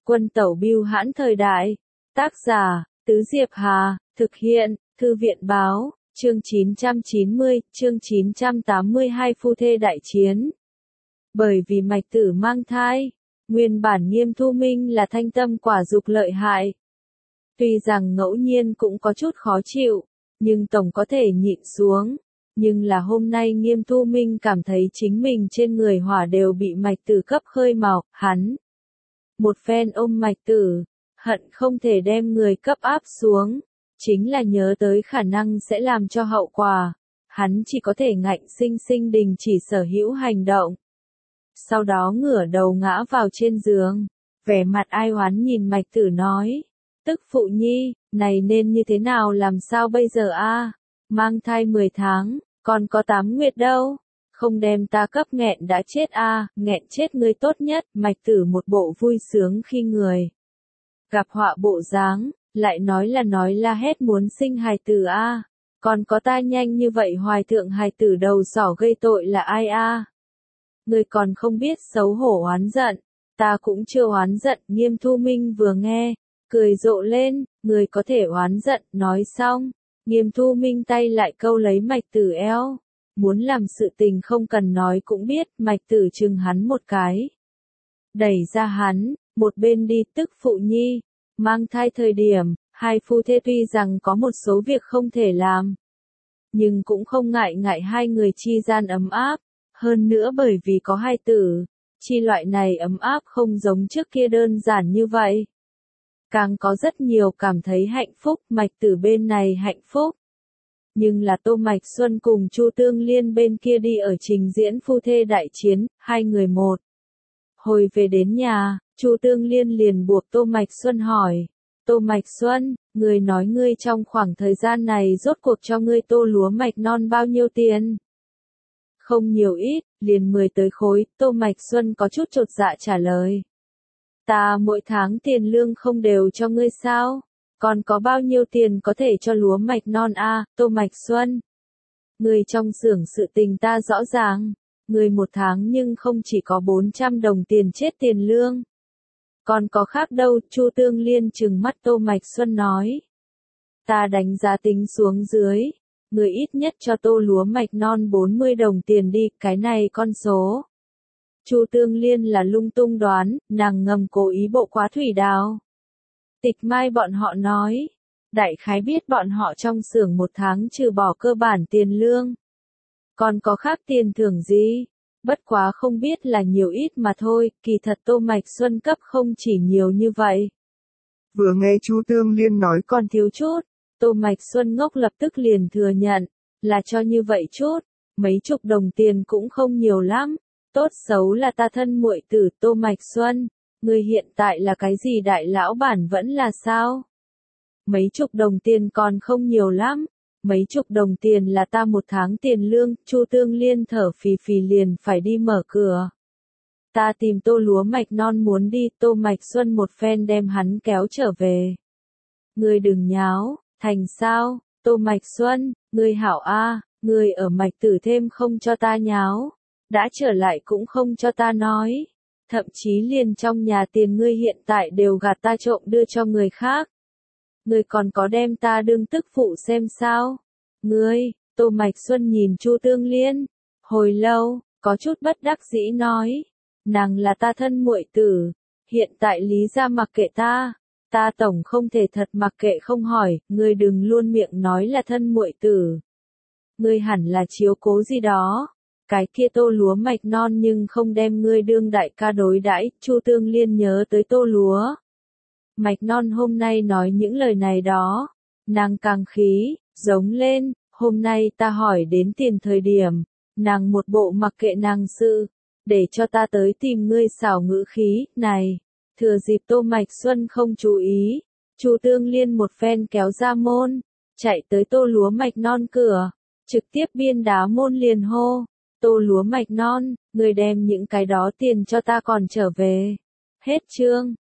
Quân tẩu bưu hãn thời đại. Tác giả, Tứ Diệp Hà, thực hiện, Thư viện báo, chương 990, chương 982 phu thê đại chiến. Bởi vì Mạch Tử mang thai, nguyên bản Nghiêm Thu Minh là thanh tâm quả dục lợi hại. Tuy rằng ngẫu nhiên cũng có chút khó chịu, nhưng tổng có thể nhịn xuống. Nhưng là hôm nay Nghiêm Thu Minh cảm thấy chính mình trên người hỏa đều bị Mạch Tử cấp khơi mào, hắn. Một phen ôm Mạch Tử, hận không thể đem người cấp áp xuống, chính là nhớ tới khả năng sẽ làm cho hậu quả, hắn chỉ có thể ngạnh sinh sinh đình chỉ sở hữu hành động. Sau đó ngửa đầu ngã vào trên giường, vẻ mặt ai oán nhìn Mạch Tử nói, tức phụ nhi, này nên như thế nào làm sao bây giờ a? Mang thai 10 tháng, còn có 8 nguyệt đâu, không đem ta cấp nghẹn đã chết a, nghẹn chết ngươi tốt nhất. Mạch Tử một bộ vui sướng khi người gặp họa bộ dáng, lại nói la hét muốn sinh hài tử a, còn có ta nhanh như vậy hoài thượng hài tử đầu sỏ gây tội là ai a? Ngươi còn không biết xấu hổ oán giận, ta cũng chưa oán giận. Nghiêm Thu Minh vừa nghe, cười rộ lên, người có thể oán giận. Nói xong, Nghiêm Thu Minh tay lại câu lấy Mạch Tử eo, muốn làm sự tình không cần nói cũng biết. Mạch Tử chừng hắn một cái, đẩy ra hắn, một bên đi. Tức phụ nhi, mang thai thời điểm, hai phu thê tuy rằng có một số việc không thể làm, nhưng cũng không ngại hai người chi gian ấm áp, hơn nữa bởi vì có hai tử, chi loại này ấm áp không giống trước kia đơn giản như vậy. Càng có rất nhiều cảm thấy hạnh phúc. Mạch Tử bên này hạnh phúc, nhưng là Tô Mạch Xuân cùng Chu Tương Liên bên kia đi ở trình diễn phu thê đại chiến, hai người một. Hồi về đến nhà, Chu Tương Liên liền buộc Tô Mạch Xuân hỏi, Tô Mạch Xuân, người nói ngươi trong khoảng thời gian này rốt cuộc cho ngươi tô lúa mạch non bao nhiêu tiền? Không nhiều ít, liền 10 tới khối. Tô Mạch Xuân có chút chột dạ trả lời. Ta mỗi tháng tiền lương không đều cho ngươi sao? Còn có bao nhiêu tiền có thể cho lúa mạch non a? Tô Mạch Xuân, người trong xưởng sự tình ta rõ ràng, người một tháng nhưng không chỉ có 400 đồng tiền chết tiền lương. Còn có khác đâu? Chu Tương Liên trừng mắt Tô Mạch Xuân nói. Ta đánh giá tính xuống dưới, người ít nhất cho tô lúa mạch non 40 đồng tiền đi, cái này con số. Chu Tương Liên là lung tung đoán, nàng ngầm cố ý bộ quá thủy đào. Tịch Mai bọn họ nói, đại khái biết bọn họ trong xưởng một tháng trừ bỏ cơ bản tiền lương, còn có khác tiền thưởng gì, bất quá không biết là nhiều ít mà thôi. Kỳ thật Tô Mạch Xuân cấp không chỉ nhiều như vậy. Vừa nghe Chu Tương Liên nói còn thiếu chút, Tô Mạch Xuân ngốc lập tức liền thừa nhận, là cho như vậy chút, mấy chục đồng tiền cũng không nhiều lắm, tốt xấu là ta thân muội tử. Tô Mạch Xuân, người hiện tại là cái gì đại lão bản vẫn là sao? Mấy chục đồng tiền còn không nhiều lắm, mấy chục đồng tiền là ta một tháng tiền lương. Chu Tương Liên thở phì phì liền phải đi mở cửa. Ta tìm tô lúa mạch non muốn đi. Tô Mạch Xuân một phen đem hắn kéo trở về. Ngươi đừng nháo, thành sao? Tô Mạch Xuân, ngươi hảo a, ngươi ở Mạch Tử thêm không cho ta nháo, đã trở lại cũng không cho ta nói, thậm chí liền trong nhà tiền ngươi hiện tại đều gạt ta trộm đưa cho người khác. Ngươi còn có đem ta đương tức phụ xem sao? Ngươi, Tô Mạch Xuân nhìn Chu Tương Liên, hồi lâu, có chút bất đắc dĩ nói, nàng là ta thân muội tử, hiện tại lý ra mặc kệ ta. Ta tổng không thể thật mặc kệ không hỏi. Ngươi đừng luôn miệng nói là thân muội tử. Ngươi hẳn là chiếu cố gì đó. Cái kia tô lúa mạch non nhưng không đem ngươi đương đại ca đối đãi. Chu Tương Liên nhớ tới tô lúa mạch non hôm nay nói những lời này đó, nàng càng khí, giống lên. Hôm nay ta hỏi đến tiền thời điểm, nàng một bộ mặc kệ nàng sự, để cho ta tới tìm ngươi xảo ngữ khí. Này, thừa dịp Tô Mạch Xuân không chú ý, Chu Tương Liên một phen kéo ra môn, chạy tới tô lúa mạch non cửa, trực tiếp biên đá môn liền hô, tô lúa mạch non, người đem những cái đó tiền cho ta còn trở về. Hết chương.